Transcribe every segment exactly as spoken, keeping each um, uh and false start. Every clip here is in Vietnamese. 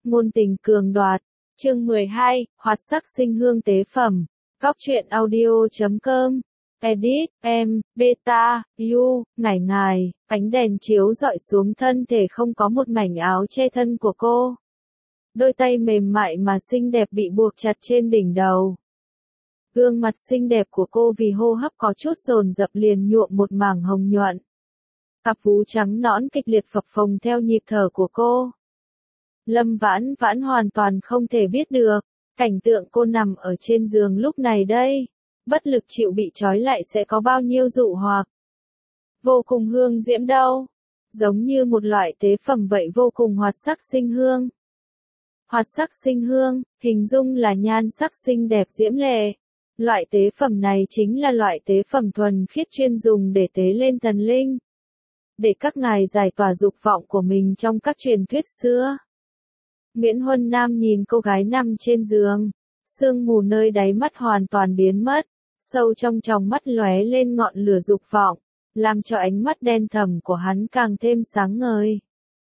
ngôn tình cường đoạt. Chương mười hai, hoạt sắc sinh hương tế phẩm. Góc truyện audio chấm com. Edit, em, beta, you, ngải ngài, ánh đèn chiếu rọi xuống thân thể không có một mảnh áo che thân của cô. Đôi tay mềm mại mà xinh đẹp bị buộc chặt trên đỉnh đầu. Gương mặt xinh đẹp của cô vì hô hấp có chút dồn dập liền nhuộm một mảng hồng nhuận. Cặp vú trắng nõn kịch liệt phập phồng theo nhịp thở của cô. Lâm Vãn Vãn hoàn toàn không thể biết được, cảnh tượng cô nằm ở trên giường lúc này đây, bất lực chịu bị trói lại sẽ có bao nhiêu dụ hoặc. Vô cùng hương diễm đâu, giống như một loại tế phẩm vậy, vô cùng hoạt sắc sinh hương. Hoạt sắc sinh hương, hình dung là nhan sắc xinh đẹp diễm lệ. Loại tế phẩm này chính là loại tế phẩm thuần khiết chuyên dùng để tế lên thần linh, để các ngài giải tỏa dục vọng của mình trong các truyền thuyết xưa. Nguyễn Huân Nam nhìn cô gái nằm trên giường, sương mù nơi đáy mắt hoàn toàn biến mất, sâu trong tròng mắt lóe lên ngọn lửa dục vọng, làm cho ánh mắt đen thẳm của hắn càng thêm sáng ngời.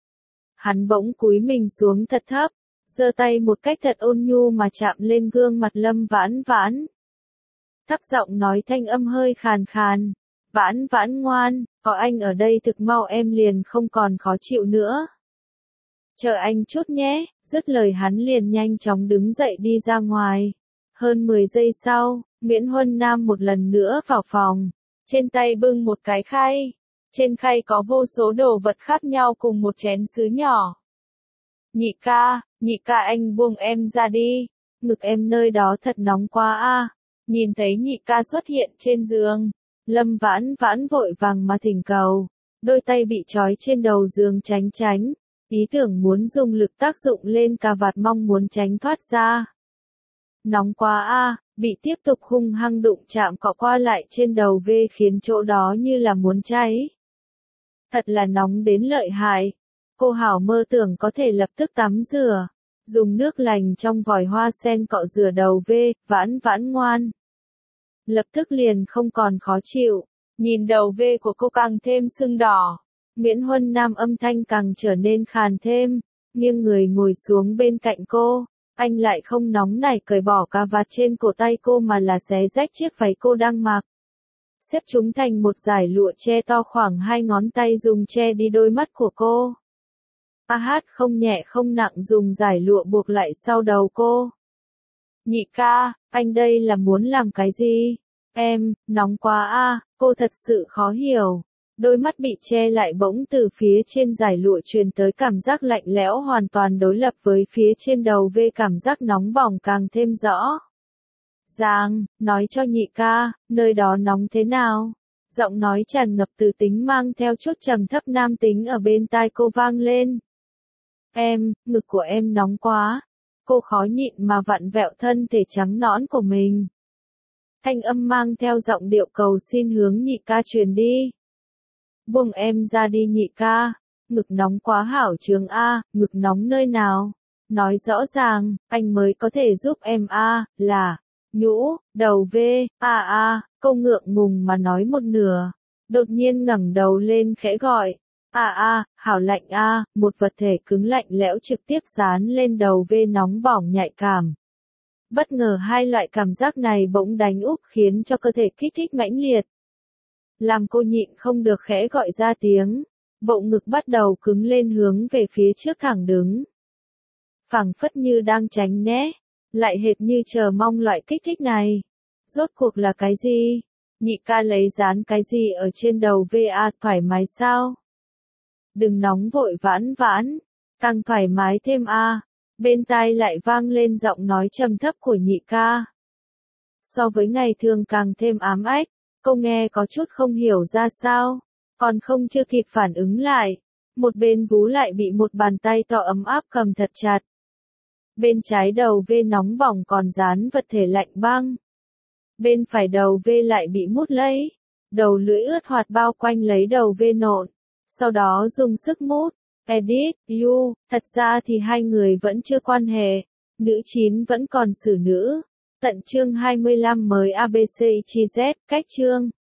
Hắn bỗng cúi mình xuống thật thấp, giơ tay một cách thật ôn nhu mà chạm lên gương mặt Lâm Vãn Vãn. Thấp giọng nói thanh âm hơi khàn khàn, "Vãn Vãn ngoan, có anh ở đây thực mau em liền không còn khó chịu nữa. Chờ anh chút nhé." Dứt lời hắn liền nhanh chóng đứng dậy đi ra ngoài. Hơn mười giây sau, Nguyễn Huân Nam một lần nữa vào phòng, trên tay bưng một cái khay. Trên khay có vô số đồ vật khác nhau cùng một chén sứ nhỏ. "Nhị ca, nhị ca anh buông em ra đi, ngực em nơi đó thật nóng quá a." Nhìn thấy nhị ca xuất hiện trên giường, Lâm Vãn Vãn vội vàng mà thỉnh cầu, đôi tay bị trói trên đầu giường tránh tránh, ý tưởng muốn dùng lực tác dụng lên cà vạt mong muốn tránh thoát ra. Nóng quá a, bị tiếp tục hung hăng đụng chạm cọ qua lại trên đầu V khiến chỗ đó như là muốn cháy. Thật là nóng đến lợi hại. Cô hảo mơ tưởng có thể lập tức tắm rửa, dùng nước lành trong vòi hoa sen cọ rửa đầu V, Vãn Vãn ngoan. Lập tức liền không còn khó chịu, nhìn đầu V của cô càng thêm sưng đỏ. Nguyễn Huân Nam âm thanh càng trở nên khàn thêm, nghiêng người ngồi xuống bên cạnh cô, anh lại không nóng nảy cởi bỏ cà vạt trên cổ tay cô mà là xé rách chiếc váy cô đang mặc. Xếp chúng thành một dải lụa che to khoảng hai ngón tay dùng che đi đôi mắt của cô. A hát không nhẹ không nặng dùng dải lụa buộc lại sau đầu cô. "Nhị ca, anh đây là muốn làm cái gì? Em, nóng quá a." Cô thật sự khó hiểu. Đôi mắt bị che lại bỗng từ phía trên dải lụa truyền tới cảm giác lạnh lẽo hoàn toàn đối lập với phía trên đầu V, cảm giác nóng bỏng càng thêm rõ. "Giang, nói cho nhị ca, nơi đó nóng thế nào?" Giọng nói tràn ngập từ tính mang theo chút trầm thấp nam tính ở bên tai cô vang lên. "Em, ngực của em nóng quá." Cô khó nhịn mà vặn vẹo thân thể trắng nõn của mình. Thanh âm mang theo giọng điệu cầu xin hướng nhị ca truyền đi. "Buông em ra đi nhị ca, ngực nóng quá hảo trường a." "Ngực nóng nơi nào? Nói rõ ràng, anh mới có thể giúp em a." "Là, nhũ, đầu V, a a." Cô ngượng ngùng mà nói một nửa, đột nhiên ngẩng đầu lên khẽ gọi, "A a, hảo lạnh a." Một vật thể cứng lạnh lẽo trực tiếp dán lên đầu V nóng bỏng nhạy cảm. Bất ngờ hai loại cảm giác này bỗng đánh úp khiến cho cơ thể kích thích mãnh liệt, làm cô nhịn không được khẽ gọi ra tiếng. Bụng ngực bắt đầu cứng lên hướng về phía trước thẳng đứng, phảng phất như đang tránh né, lại hệt như chờ mong loại kích thích này. Rốt cuộc là cái gì? Nhị ca lấy dán cái gì ở trên đầu V a? Thoải mái sao? Đừng nóng vội Vãn Vãn, càng thoải mái thêm a. Bên tai lại vang lên giọng nói trầm thấp của nhị ca. So với ngày thường càng thêm ám ách, cô nghe có chút không hiểu ra sao, còn không chưa kịp phản ứng lại, một bên vú lại bị một bàn tay to ấm áp cầm thật chặt. Bên trái đầu V nóng bỏng còn dán vật thể lạnh băng. Bên phải đầu V lại bị mút lấy, đầu lưỡi ướt hoạt bao quanh lấy đầu V nộn, sau đó dùng sức mút. Edit, you, thật ra thì hai người vẫn chưa quan hệ, nữ chín vẫn còn xử nữ. Tận chương hai mươi lăm mới a bê xê i z, cách chương.